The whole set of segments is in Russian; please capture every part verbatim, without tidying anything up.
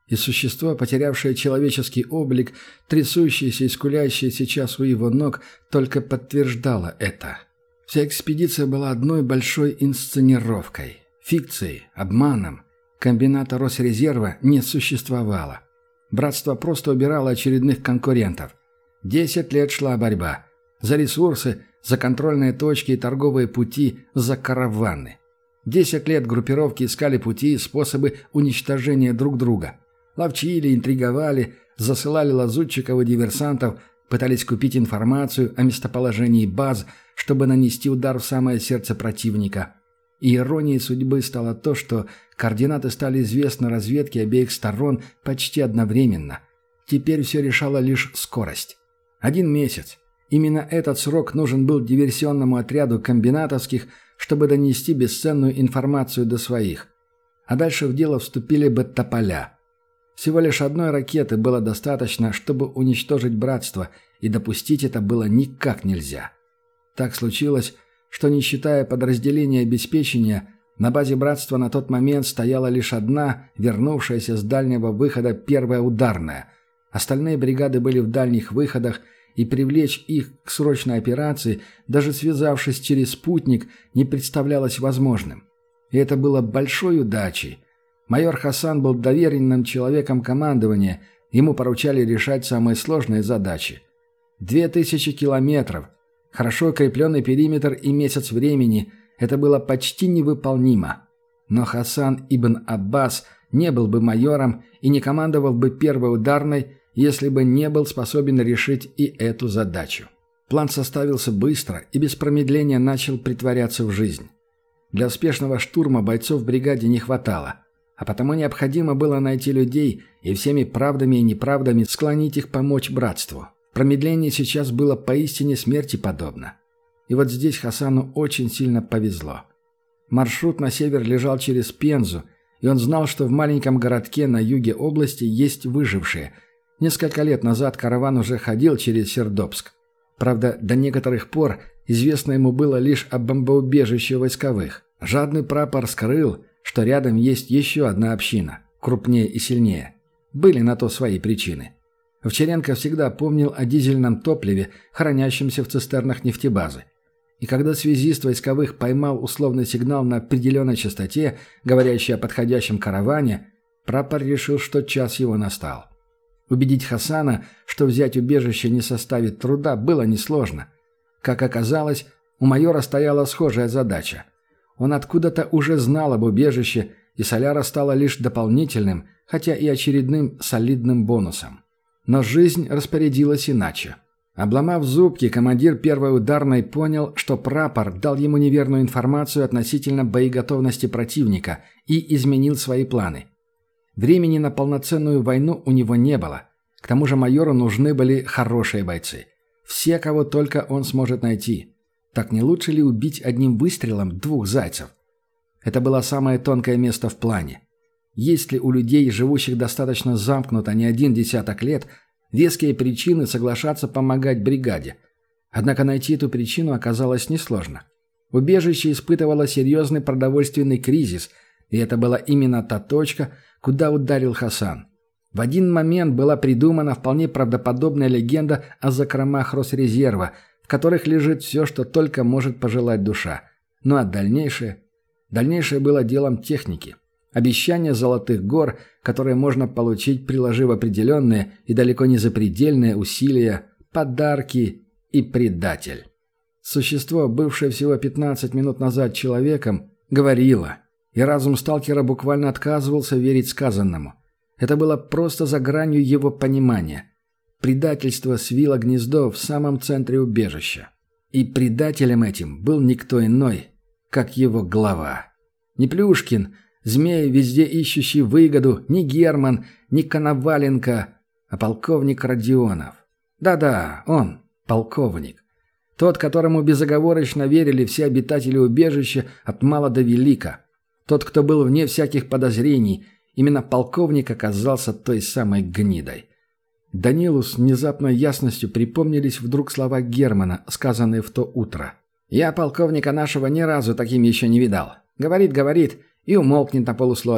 И существо, потерявшее человеческий облик, трясущееся и скулящее сейчас у его ног, только подтверждало это. Вся экспедиция была одной большой инсценировкой, фикцией, обманом. Комбината Росрезерва не существовало. Братство просто убирало очередных конкурентов. Десять лет шла борьба. За ресурсы, за контрольные точки и торговые пути, за караваны. Десять лет группировки искали пути и способы уничтожения друг друга. Ловчили, интриговали, засылали лазутчиков и диверсантов, пытались купить информацию о местоположении баз, чтобы нанести удар в самое сердце противника. И иронией судьбы стало то, что координаты стали известны разведке обеих сторон почти одновременно. Теперь все решала лишь скорость. Один месяц. Именно этот срок нужен был диверсионному отряду комбинатовских, чтобы донести бесценную информацию до своих. А дальше в дело вступили бы тополя. Всего лишь одной ракеты было достаточно, чтобы уничтожить братство, и допустить это было никак нельзя. Так случилось, что, не считая подразделения обеспечения, на базе братства на тот момент стояла лишь одна, вернувшаяся с дальнего выхода первая ударная. Остальные бригады были в дальних выходах, и привлечь их к срочной операции, даже связавшись через спутник, не представлялось возможным. И это было большой удачей. Майор Хасан был доверенным человеком командования, ему поручали решать самые сложные задачи. Две тысячи километров, хорошо укрепленный периметр и месяц времени – это было почти невыполнимо. Но Хасан ибн Аббас не был бы майором и не командовал бы первой ударной, если бы не был способен решить и эту задачу. План составился быстро и без промедления начал притворяться в жизнь. Для успешного штурма бойцов в бригаде не хватало, а потому необходимо было найти людей и всеми правдами и неправдами склонить их помочь братству. Промедление сейчас было поистине смерти подобно. И вот здесь Хасану очень сильно повезло. Маршрут на север лежал через Пензу, и он знал, что в маленьком городке на юге области есть выжившие. Несколько лет назад караван уже ходил через Сердобск. Правда, до некоторых пор известно ему было лишь о бомбоубежище войсковых. Жадный прапор скрыл, что рядом есть еще одна община, крупнее и сильнее. Были на то свои причины. Овчаренко всегда помнил о дизельном топливе, хранящемся в цистернах нефтебазы. И когда связист войсковых поймал условный сигнал на определенной частоте, говорящий о подходящем караване, прапор решил, что час его настал. Убедить Хасана, что взять убежище не составит труда, было несложно. Как оказалось, у майора стояла схожая задача. Он откуда-то уже знал об убежище, и соляра стала лишь дополнительным, хотя и очередным солидным бонусом. Но жизнь распорядилась иначе. Обломав зубки, командир первой ударной понял, что прапор дал ему неверную информацию относительно боеготовности противника и изменил свои планы. Времени на полноценную войну у него не было. К тому же майору нужны были хорошие бойцы. Все, кого только он сможет найти. Так не лучше ли убить одним выстрелом двух зайцев? Это было самое тонкое место в плане. Есть ли у людей, живущих достаточно замкнуто не один десяток лет, веские причины соглашаться помогать бригаде? Однако найти эту причину оказалось несложно. Убежище испытывало серьезный продовольственный кризис, и это была именно та точка, куда ударил Хасан. В один момент была придумана вполне правдоподобная легенда о закромах Росрезерва, в которых лежит все, что только может пожелать душа. Ну а дальнейшее? Дальнейшее было делом техники. Обещание золотых гор, которые можно получить, приложив определенные и далеко не запредельные усилия, подарки и предатель. Существо, бывшее всего пятнадцать минут назад человеком, говорило, и разум сталкера буквально отказывался верить сказанному. Это было просто за гранью его понимания. Предательство свило гнездо в самом центре убежища. И предателем этим был никто иной, как его глава. Не Плюшкин, змей, везде ищущий выгоду, не Герман, не Коноваленко, а полковник Родионов. Да-да, он, полковник. Тот, которому безоговорочно верили все обитатели убежища от мала до велика. Тот, кто был вне всяких подозрений, именно полковник оказался той самой гнидой. Данилу с внезапной ясностью припомнились вдруг слова Германа, сказанные в то утро. «Я полковника нашего ни разу таким еще не видал. Говорит, говорит и умолкнет на полуслове.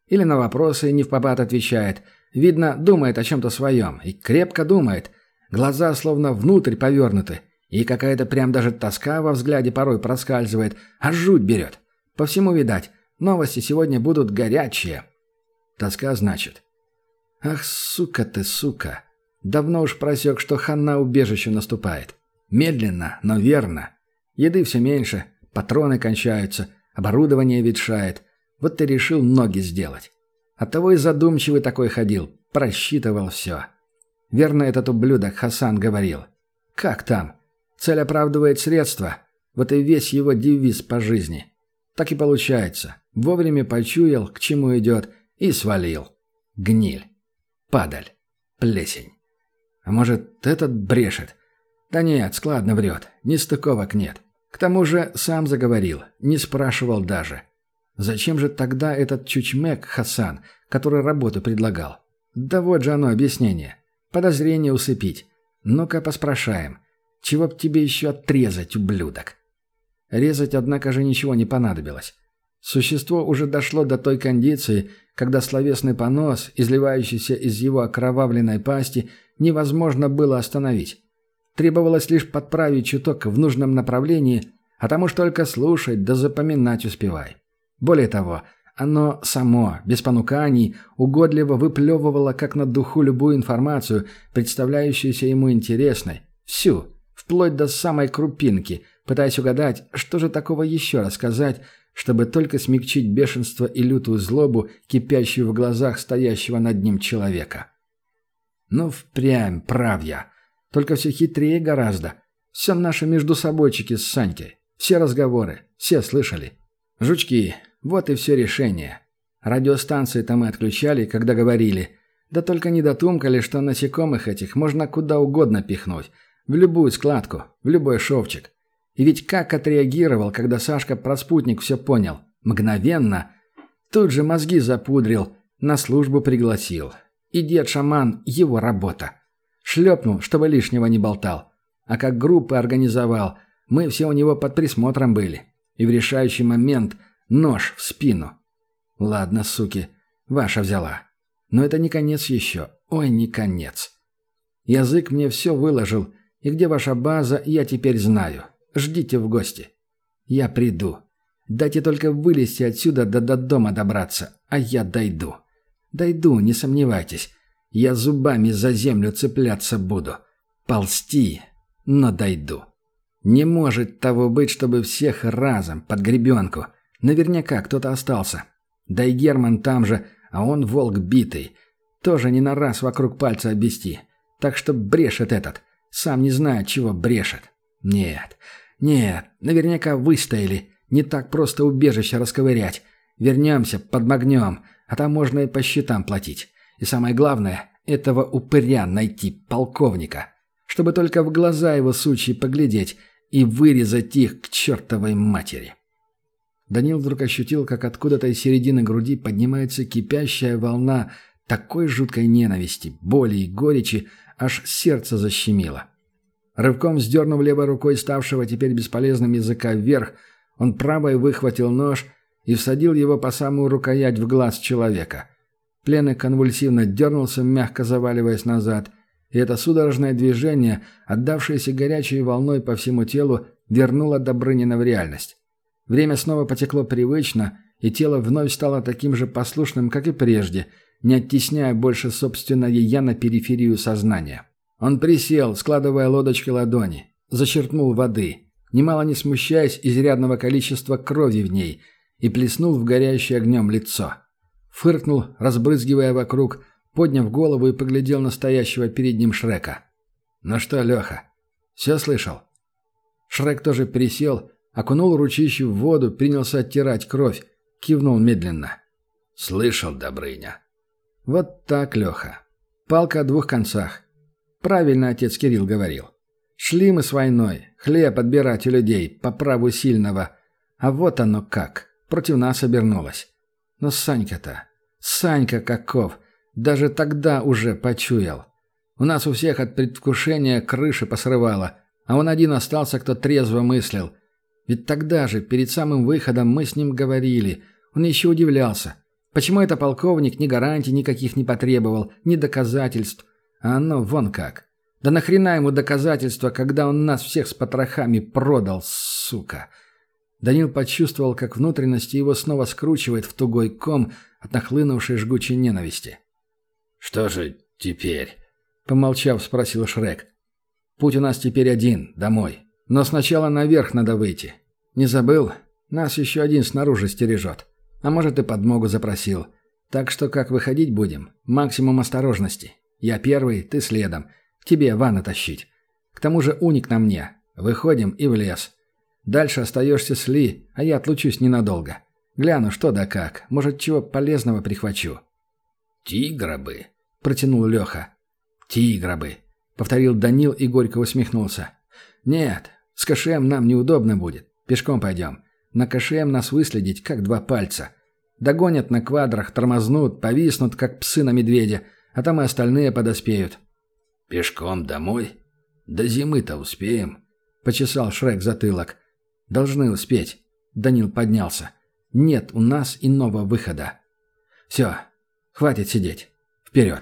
Или на вопросы не впопад отвечает. Видно, думает о чем-то своем. И крепко думает. Глаза словно внутрь повернуты. И какая-то прям даже тоска во взгляде порой проскальзывает. А жуть берет. По всему, видать, новости сегодня будут горячие. Тоска, значит. Ах, сука ты, сука. Давно уж просек, что хана убежищу наступает. Медленно, но верно. Еды все меньше, патроны кончаются, оборудование ветшает. Вот ты решил ноги сделать. Оттого и задумчивый такой ходил, просчитывал все. Верно этот ублюдок Хасан говорил. Как там? Цель оправдывает средства. Вот и весь его девиз по жизни. Так и получается. Вовремя почуял, к чему идет, и свалил. Гниль. Падаль. Плесень. А может, этот брешет? Да нет, складно врет. Нестыковок нет. К тому же сам заговорил. Не спрашивал даже. Зачем же тогда этот чучмек Хасан, который работу предлагал? Да вот же оно объяснение. Подозрение усыпить. Ну-ка поспрашаем. Чего б тебе еще отрезать, ублюдок? Резать, однако же, ничего не понадобилось. Существо уже дошло до той кондиции, когда словесный понос, изливающийся из его окровавленной пасти, невозможно было остановить. Требовалось лишь подправить чуток в нужном направлении, а там уж только слушать да запоминать успевай. Более того, оно само, без понуканий, угодливо выплевывало как на духу любую информацию, представляющуюся ему интересной. Всю, вплоть до самой крупинки, пытаясь угадать, что же такого еще рассказать, чтобы только смягчить бешенство и лютую злобу, кипящую в глазах стоящего над ним человека. Ну, впрямь, прав я. Только все хитрее гораздо. Все наши междусобойчики с Санькой. Все разговоры, все слышали. Жучки, вот и все решение. Радиостанции-то мы отключали, когда говорили. Да только не дотумкали, что насекомых этих можно куда угодно пихнуть. В любую складку, в любой шовчик. И ведь как отреагировал, когда Сашка про спутник все понял? Мгновенно. Тут же мозги запудрил, на службу пригласил. И дед-шаман – его работа. Шлепнул, чтобы лишнего не болтал. А как группы организовал, мы все у него под присмотром были. И в решающий момент нож в спину. Ладно, суки, ваша взяла. Но это не конец еще. Ой, не конец. Язык мне все выложил, и где ваша база, я теперь знаю. Ждите в гости. Я приду. Дайте только вылезти отсюда да до дома добраться, а я дойду. Дойду, не сомневайтесь. Я зубами за землю цепляться буду. Ползти, но дойду. Не может того быть, чтобы всех разом, под гребенку. Наверняка кто-то остался. Да и Герман там же, а он волк битый. Тоже не на раз вокруг пальца обвести. Так что брешет этот. Сам не знает, чего брешет. Нет, нет, наверняка выстояли. Не так просто убежище расковырять. Вернемся, подмагнем, а там можно и по счетам платить. И самое главное, этого упыря найти, полковника. Чтобы только в глаза его сучьи поглядеть и вырезать их к чертовой матери. Данил вдруг ощутил, как откуда-то из середины груди поднимается кипящая волна такой жуткой ненависти, боли и горечи, аж сердце защемило. Рывком сдернув левой рукой ставшего теперь бесполезным языка вверх, он правой выхватил нож и всадил его по самую рукоять в глаз человека. Пленный конвульсивно дернулся, мягко заваливаясь назад, и это судорожное движение, отдавшееся горячей волной по всему телу, вернуло Добрынина в реальность. Время снова потекло привычно, и тело вновь стало таким же послушным, как и прежде, не оттесняя больше собственное «я» на периферию сознания. Он присел, складывая лодочки ладони, зачерпнул воды, немало не смущаясь изрядного количества крови в ней, и плеснул в горящее огнем лицо. Фыркнул, разбрызгивая вокруг, подняв голову и поглядел на стоящего перед ним Шрека. «Ну что, Леха, все слышал?» Шрек тоже присел, окунул ручище в воду, принялся оттирать кровь, кивнул медленно. «Слышал, Добрыня». «Вот так, Леха. Палка о двух концах. Правильно отец Кирилл говорил. Шли мы с войной, хлеб отбирать у людей, по праву сильного. А вот оно как, против нас обернулось. Но Санька-то, Санька каков, даже тогда уже почуял. У нас у всех от предвкушения крыши посрывало, а он один остался, кто трезво мыслил. Ведь тогда же, перед самым выходом, мы с ним говорили. Он еще удивлялся. Почему это полковник ни гарантий никаких не потребовал, ни доказательств? А оно вон как. Да нахрена ему доказательства, когда он нас всех с потрохами продал, сука?» Данил почувствовал, как внутренности его снова скручивает в тугой ком от нахлынувшей жгучей ненависти. «Что же теперь?» — помолчав, спросил Шрек. «Путь у нас теперь один, домой. Но сначала наверх надо выйти. Не забыл? Нас еще один снаружи стережет. А может, и подмогу запросил. Так что как выходить будем? Максимум осторожности. Я первый, ты следом. Тебе ванну тащить. К тому же уник на мне. Выходим и в лес. Дальше остаешься с Ли, а я отлучусь ненадолго. Гляну, что да как. Может, чего полезного прихвачу». «Тигра бы», — протянул Леха. «Тигра бы», — повторил Данил и горько усмехнулся. «Нет, с КШМ нам неудобно будет. Пешком пойдем. На КШМ нас выследить, как два пальца. Догонят на квадрах, тормознут, повиснут, как псы на медведя, а там и остальные подоспеют». «Пешком домой? До зимы-то успеем», — почесал Шрек затылок. «Должны успеть». Данил поднялся. «Нет у нас иного выхода. Все, хватит сидеть. Вперед!»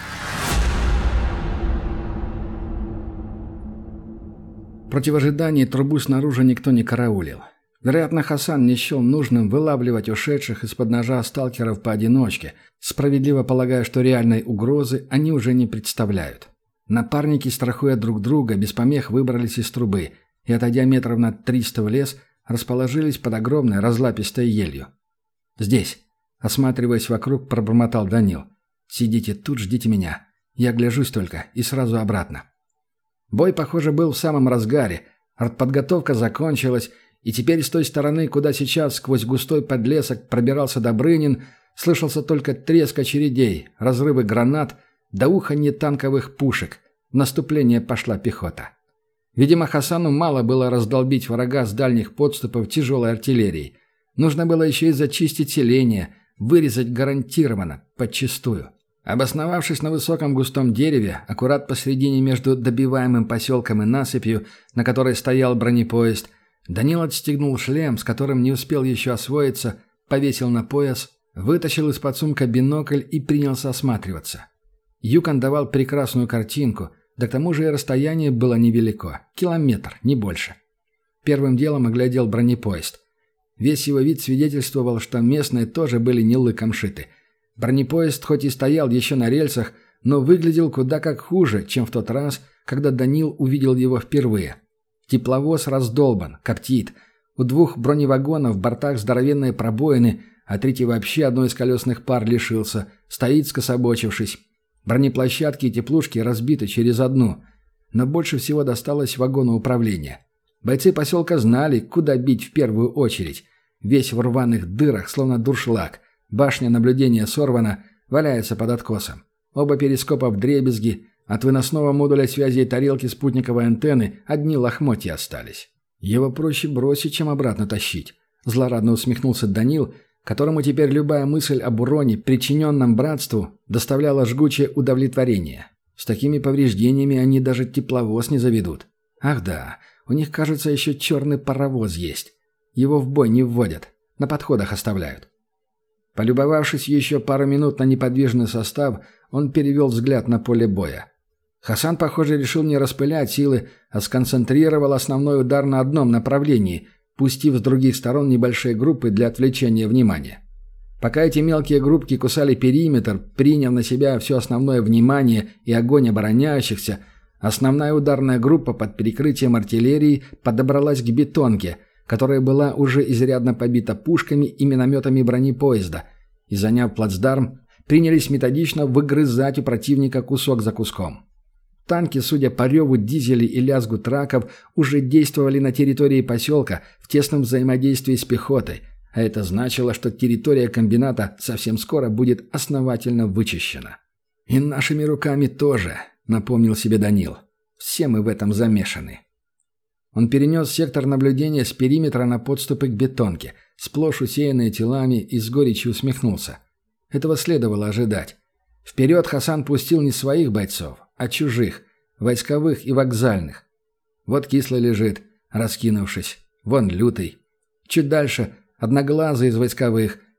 В противоожидании трубу снаружи никто не караулил. Вероятно, Хасан не счел нужным вылавливать ушедших из-под ножа сталкеров поодиночке, справедливо полагая, что реальной угрозы они уже не представляют. Напарники, страхуя друг друга, без помех выбрались из трубы и, отойдя метров на триста в лес, расположились под огромной разлапистой елью. «Здесь», — осматриваясь вокруг, пробормотал Данил. «Сидите тут, ждите меня. Я гляжусь только и сразу обратно». Бой, похоже, был в самом разгаре. Артподготовка закончилась, и теперь с той стороны, куда сейчас сквозь густой подлесок пробирался Добрынин, слышался только треск очередей, разрывы гранат да уханье танковых пушек. В наступление пошла пехота. Видимо, Хасану мало было раздолбить врага с дальних подступов тяжелой артиллерией. Нужно было еще и зачистить селение, вырезать гарантированно, подчистую. Обосновавшись на высоком густом дереве, аккурат посредине между добиваемым поселком и насыпью, на которой стоял бронепоезд, Данил отстегнул шлем, с которым не успел еще освоиться, повесил на пояс, вытащил из-под сумка бинокль и принялся осматриваться. Юкон давал прекрасную картинку, да к тому же и расстояние было невелико, километр, не больше. Первым делом оглядел бронепоезд. Весь его вид свидетельствовал, что местные тоже были не лыком шиты. Бронепоезд хоть и стоял еще на рельсах, но выглядел куда как хуже, чем в тот раз, когда Данил увидел его впервые. Тепловоз раздолбан, коптит. У двух броневагонов в бортах здоровенные пробоины, а третий вообще одной из колесных пар лишился, стоит скособочившись. Бронеплощадки и теплушки разбиты через одну, но больше всего досталось вагону управления. Бойцы поселка знали, куда бить в первую очередь. Весь в рваных дырах, словно дуршлаг. Башня наблюдения сорвана, валяется под откосом. Оба перископа вдребезги. От выносного модуля связи и тарелки спутниковой антенны одни лохмотья остались. Его проще бросить, чем обратно тащить. Злорадно усмехнулся Данил, которому теперь любая мысль об уроне, причиненном братству, доставляла жгучее удовлетворение. С такими повреждениями они даже тепловоз не заведут. Ах да, у них, кажется, еще черный паровоз есть. Его в бой не вводят, на подходах оставляют. Полюбовавшись еще пару минут на неподвижный состав, он перевел взгляд на поле боя. Хасан, похоже, решил не распылять силы, а сконцентрировал основной удар на одном направлении, пустив с других сторон небольшие группы для отвлечения внимания. Пока эти мелкие группки кусали периметр, приняв на себя все основное внимание и огонь обороняющихся, основная ударная группа под перекрытием артиллерии подобралась к бетонке, которая была уже изрядно побита пушками и минометами бронепоезда, и, заняв плацдарм, принялись методично выгрызать у противника кусок за куском. Танки, судя по реву дизелей и лязгу траков, уже действовали на территории поселка в тесном взаимодействии с пехотой, а это значило, что территория комбината совсем скоро будет основательно вычищена. «И нашими руками тоже», — напомнил себе Данил. «Все мы в этом замешаны». Он перенес сектор наблюдения с периметра на подступы к бетонке, сплошь усеянные телами, и с горечью усмехнулся. Этого следовало ожидать. Вперед Хасан пустил не своих бойцов, а чужих, войсковых и вокзальных. Вот Кислый лежит, раскинувшись. Вон Лютый. Чуть дальше Одноглазый из войсковых,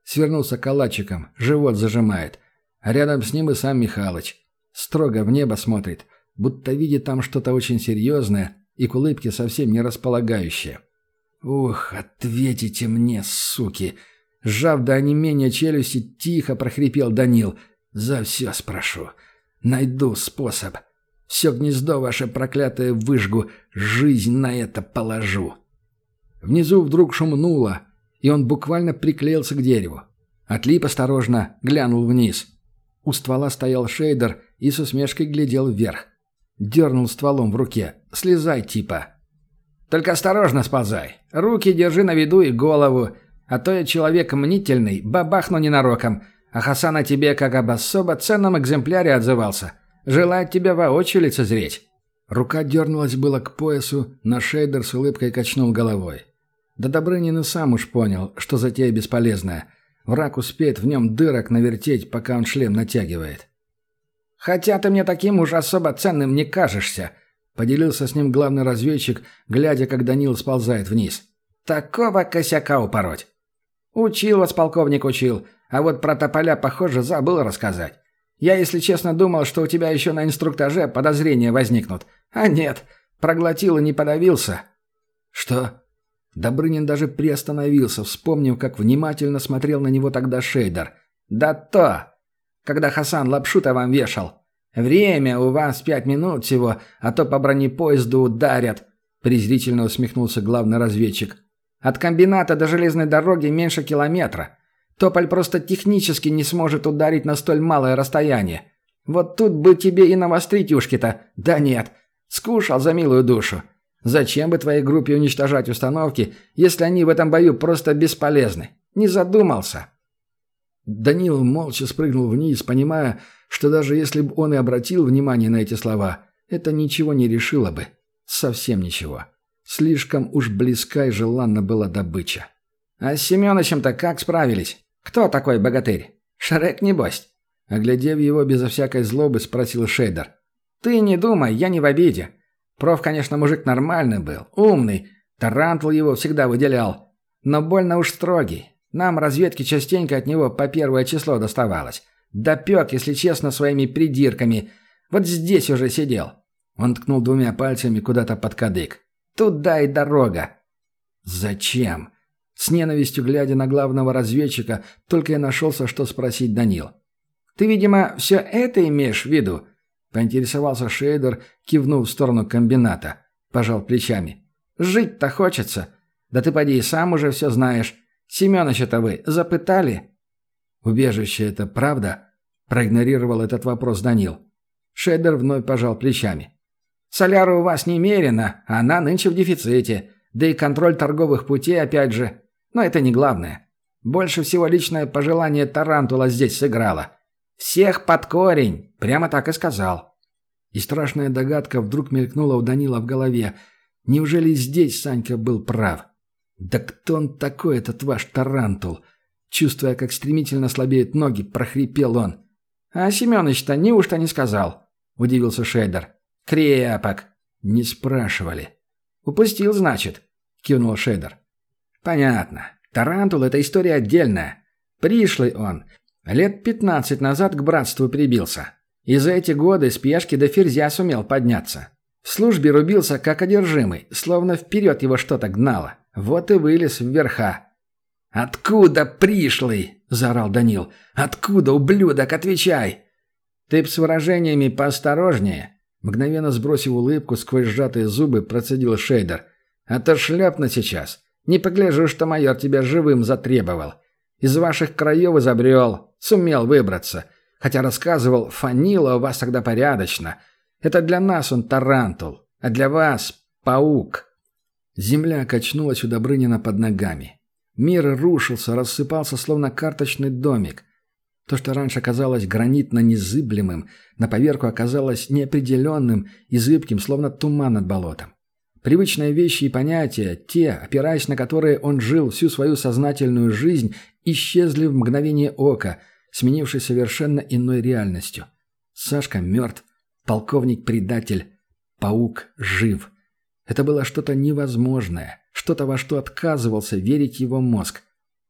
свернулся калачиком, живот зажимает. А рядом с ним и сам Михалыч. Строго в небо смотрит, будто видит там что-то очень серьезное и к улыбке совсем не располагающее. «Ух, ответите мне, суки!» Сжав до онемения челюсти, тихо прохрипел Данил. «За все спрошу. Найду способ. Все гнездо ваше проклятое выжгу, жизнь на это положу». Внизу вдруг шумнуло, и он буквально приклеился к дереву. Отлип осторожно, глянул вниз. У ствола стоял Шейдер и с усмешкой глядел вверх. Дернул стволом в руке. «Слезай, типа». «Только осторожно сползай. Руки держи на виду и голову. А то я человек мнительный, бабахну ненароком. А Хасан о тебе как об особо ценном экземпляре отзывался. Желает тебя воочию лицезреть». Рука дернулась было к поясу, но Шейдер с улыбкой качнул головой. Да Добрынин и сам уж понял, что затея бесполезная. Враг успеет в нем дырок навертеть, пока он шлем натягивает. «Хотя ты мне таким уж особо ценным не кажешься», — поделился с ним главный разведчик, глядя, как Данил сползает вниз. «Такого косяка упороть». «Учил вас полковник, учил, а вот про тополя, похоже, забыл рассказать. Я, если честно, думал, что у тебя еще на инструктаже подозрения возникнут. А нет, проглотил и не подавился». «Что?» Добрынин даже приостановился, вспомнив, как внимательно смотрел на него тогда Шейдер. «Да то! Когда Хасан лапшу-то вам вешал. Время у вас пять минут всего, а то по бронепоезду ударят», — презрительно усмехнулся главный разведчик. «От комбината до железной дороги меньше километра. Тополь просто технически не сможет ударить на столь малое расстояние. Вот тут бы тебе и навострить ушки-то. Да нет, скушал за милую душу. Зачем бы твоей группе уничтожать установки, если они в этом бою просто бесполезны? Не задумался». Данил молча спрыгнул вниз, понимая, что даже если бы он и обратил внимание на эти слова, это ничего не решило бы. Совсем ничего. Слишком уж близка и желанна была добыча. «А с Семёнычем-то как справились? Кто такой богатырь? Шрек, небось?» Оглядев его безо всякой злобы, спросил Шейдер. «Ты не думай, я не в обиде. Проф, конечно, мужик нормальный был, умный, тарантул его всегда выделял, но больно уж строгий. Нам разведки частенько от него по первое число доставалось. Допек, если честно, своими придирками. Вот здесь уже сидел». Он ткнул двумя пальцами куда-то под кадык. «Туда и дорога». «Зачем?» С ненавистью глядя на главного разведчика, только и нашелся, что спросить Данил. «Ты, видимо, все это имеешь в виду?» Поинтересовался Шейдер, кивнув в сторону комбината. Пожал плечами. «Жить-то хочется. Да ты поди и сам уже все знаешь. Семёныча-то вы запытали?» «Убежище это правда?» Проигнорировал этот вопрос Данил. Шейдер вновь пожал плечами. «Соляра у вас немерено, а она нынче в дефиците. Да и контроль торговых путей опять же. Но это не главное. Больше всего личное пожелание Тарантула здесь сыграло. Всех под корень, прямо так и сказал». И страшная догадка вдруг мелькнула у Данила в голове. Неужели здесь Санька был прав? Да кто он такой, этот ваш Тарантул? Чувствуя, как стремительно слабеют ноги, прохрипел он. «А Семёныч-то неужто не сказал?» – удивился Шейдер. «Крепок». «Не спрашивали». «Упустил, значит?» – кивнул Шейдер. «Понятно. Тарантул – это история отдельная. Пришлый он. Лет пятнадцать назад к братству прибился. И за эти годы с пешки до ферзя сумел подняться. В службе рубился как одержимый, словно вперед его что-то гнало. Вот и вылез вверха». «Откуда пришлый?» – заорал Данил. «Откуда, ублюдок, отвечай!» «Ты б с выражениями поосторожнее», – мгновенно сбросив улыбку сквозь сжатые зубы, процедил Шейдер. «А то шляпно сейчас. Не погляжу, что майор тебя живым затребовал. Из ваших краев изобрел, сумел выбраться. Хотя рассказывал, фанило у вас тогда порядочно. Это для нас он тарантул, а для вас – паук». Земля качнулась у Добрынина под ногами. Мир рушился, рассыпался, словно карточный домик. То, что раньше казалось гранитно-незыблемым, на поверку оказалось неопределенным и зыбким, словно туман над болотом. Привычные вещи и понятия, те, опираясь на которые он жил всю свою сознательную жизнь, исчезли в мгновение ока, сменившись совершенно иной реальностью. Сашка мертв, полковник предатель, паук жив. Это было что-то невозможное, что-то, во что отказывался верить его мозг.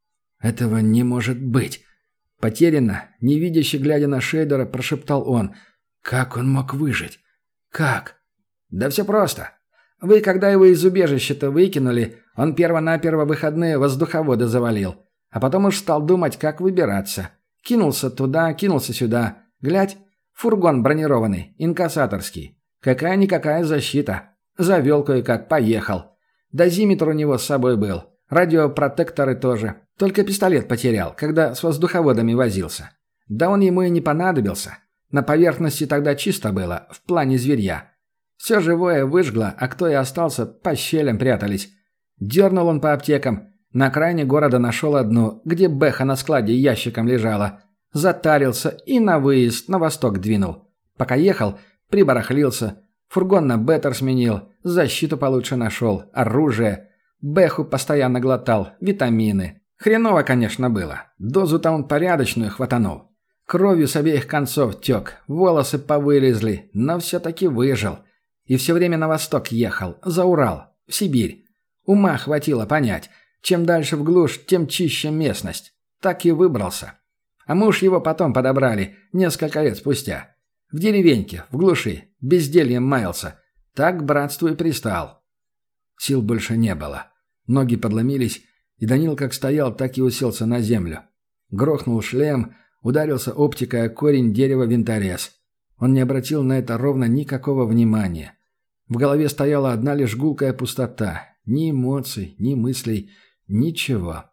Этого не может быть. Потерянно, невидяще глядя на Шейдера, прошептал он. Как он мог выжить? Как? Да все просто. Вы, когда его из убежища-то выкинули, он перво-наперво выходные воздуховоды завалил. А потом уж стал думать, как выбираться. Кинулся туда, кинулся сюда. Глядь, фургон бронированный, инкассаторский. Какая-никакая защита. Завел кое-как, поехал. Дозиметр у него с собой был. Радиопротекторы тоже. Только пистолет потерял, когда с воздуховодами возился. Да он ему и не понадобился. На поверхности тогда чисто было, в плане зверья. Все живое выжгло, а кто и остался, по щелям прятались. Дернул он по аптекам. На окраине города нашел одну, где бэха на складе ящиком лежала. Затарился и на выезд, на восток двинул. Пока ехал, прибарахлился. Фургон на беттер сменил, защиту получше нашел, оружие. Бэху постоянно глотал, витамины. Хреново, конечно, было. Дозу-то он порядочную хватанул. Кровью с обеих концов тек, волосы повылезли, но все-таки выжил. И все время на восток ехал, за Урал, в Сибирь. Ума хватило понять, чем дальше в глушь, тем чище местность. Так и выбрался. А мы уж его потом подобрали, несколько лет спустя. В деревеньке, в глуши, бездельем маялся. Так к братству и пристал. Сил больше не было. Ноги подломились, и Данил как стоял, так и уселся на землю. Грохнул шлем, ударился оптикой о корень дерева винторез. Он не обратил на это ровно никакого внимания. В голове стояла одна лишь гулкая пустота. Ни эмоций, ни мыслей, ничего.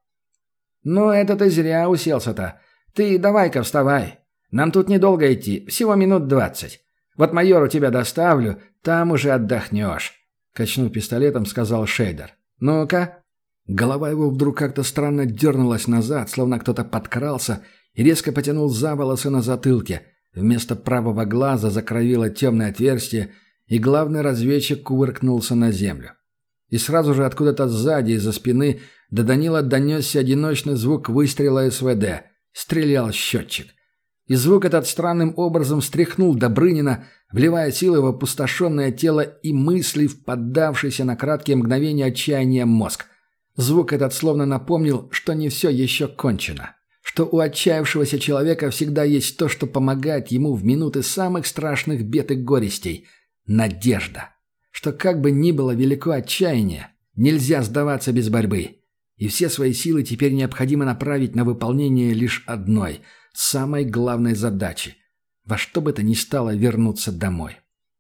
«Ну, это ты зря уселся-то. Ты давай-ка вставай. Нам тут недолго идти, всего минут двадцать. Вот майору тебя доставлю, там уже отдохнешь», — качнув пистолетом, сказал Шейдер. «Ну-ка». Голова его вдруг как-то странно дернулась назад, словно кто-то подкрался и резко потянул за волосы на затылке. Вместо правого глаза закровило темное отверстие, и главный разведчик кувыркнулся на землю. И сразу же откуда-то сзади, из-за спины, до Данила донесся одиночный звук выстрела СВД. Стрелял счетчик. И звук этот странным образом встряхнул Добрынина, вливая силы в опустошенное тело и мысли в поддавшийся на краткие мгновения отчаяния мозг. Звук этот словно напомнил, что не все еще кончено. Что у отчаявшегося человека всегда есть то, что помогает ему в минуты самых страшных бед и горестей – надежда. Что как бы ни было велико отчаяние, нельзя сдаваться без борьбы. И все свои силы теперь необходимо направить на выполнение лишь одной, самой главной задачи – во что бы то ни стало вернуться домой.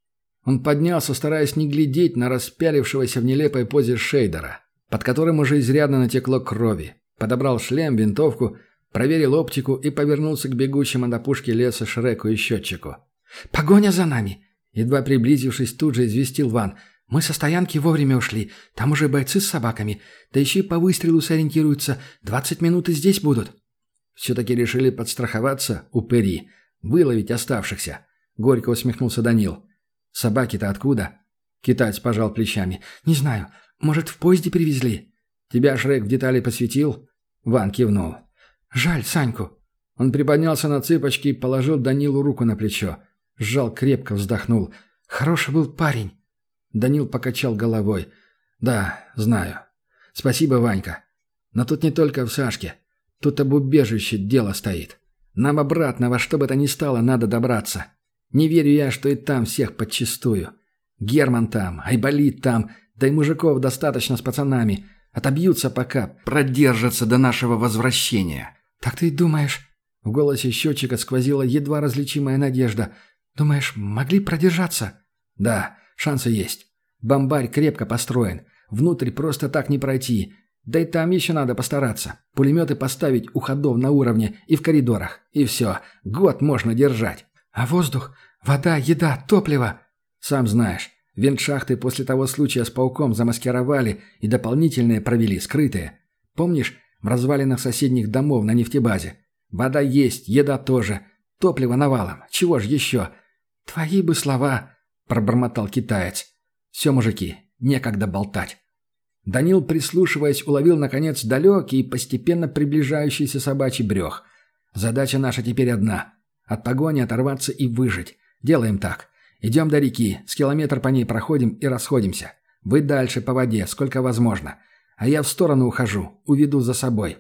Он поднялся, стараясь не глядеть на распялившегося в нелепой позе Шейдера, под которым уже изрядно натекло крови, подобрал шлем, винтовку, проверил оптику и повернулся к бегущему на опушке леса Шреку и счетчику. «Погоня за нами!» Едва приблизившись, тут же известил Ван. «Мы со стоянки вовремя ушли. Там уже бойцы с собаками. Да еще и по выстрелу сориентируются. Двадцать минут и здесь будут». «Все-таки решили подстраховаться, упыри, выловить оставшихся», — горько усмехнулся Данил. «Собаки-то откуда?» Китаец пожал плечами. «Не знаю. Может, в поезде привезли?» «Тебя Шрек в детали посвятил?» Ван кивнул. «Жаль Саньку». Он приподнялся на цыпочки и положил Данилу руку на плечо. Сжал крепко, вздохнул. «Хороший был парень». Данил покачал головой. «Да, знаю. Спасибо, Ванька. Но тут не только в Сашке. Тут об убежище дело стоит. Нам обратно во что бы то ни стало надо добраться. Не верю я, что и там всех подчистую. Герман там, Айболит там, да и мужиков достаточно с пацанами. Отобьются пока, продержатся до нашего возвращения». «Так ты думаешь?» В голосе счетчика сквозила едва различимая надежда. «Думаешь, могли продержаться?» «Да, шансы есть. Бомбарь крепко построен. Внутрь просто так не пройти. Да и там еще надо постараться. Пулеметы поставить у ходов на уровне и в коридорах. И все. Год можно держать». «А воздух? Вода, еда, топливо?» «Сам знаешь. Вентшахты после того случая с пауком замаскировали и дополнительные провели, скрытые. Помнишь, в развалинах соседних домов на нефтебазе? Вода есть, еда тоже. Топливо навалом. Чего ж еще?» «Твои бы слова», — пробормотал китаец. «Все, мужики, некогда болтать». Данил, прислушиваясь, уловил, наконец, далекий и постепенно приближающийся собачий брех. «Задача наша теперь одна. От погони оторваться и выжить. Делаем так. Идем до реки, с километр по ней проходим и расходимся. Вы дальше по воде, сколько возможно. А я в сторону ухожу, уведу за собой.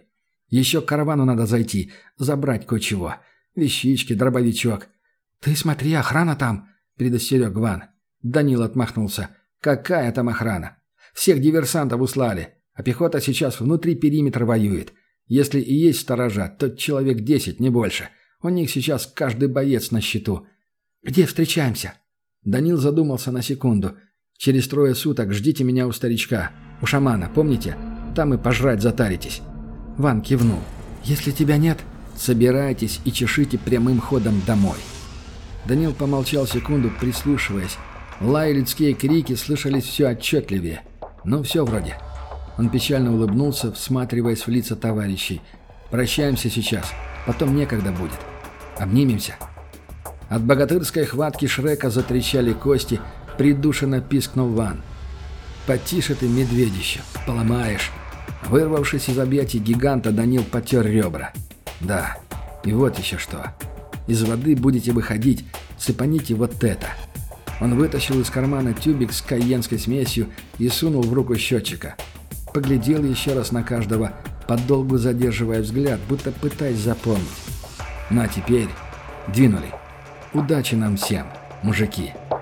Еще к каравану надо зайти, забрать кое-чего. Вещички, дробовичок». «Ты смотри, охрана там», — предостерег Ван. Данил отмахнулся. «Какая там охрана? Всех диверсантов услали, а пехота сейчас внутри периметра воюет. Если и есть сторожа, то человек десять, не больше. У них сейчас каждый боец на счету». «Где встречаемся?» Данил задумался на секунду. «Через трое суток ждите меня у старичка, у шамана, помните? Там и пожрать затаритесь». Ван кивнул. «Если тебя нет, собирайтесь и чешите прямым ходом домой». Данил помолчал секунду, прислушиваясь. Лай и людские крики слышались все отчетливее. «Ну, все вроде». Он печально улыбнулся, всматриваясь в лица товарищей. «Прощаемся сейчас, потом некогда будет. Обнимемся». От богатырской хватки Шрека затрещали кости, придушенно пискнул Ван. «Потише ты, медведище, поломаешь». Вырвавшись из объятий гиганта, Данил потер ребра. «Да, и вот еще что. Из воды будете выходить, цепаните вот это». Он вытащил из кармана тюбик с кайенской смесью и сунул в руку счетчика. Поглядел еще раз на каждого, подолгу задерживая взгляд, будто пытаясь запомнить. «Ну а теперь двинули. Удачи нам всем, мужики!»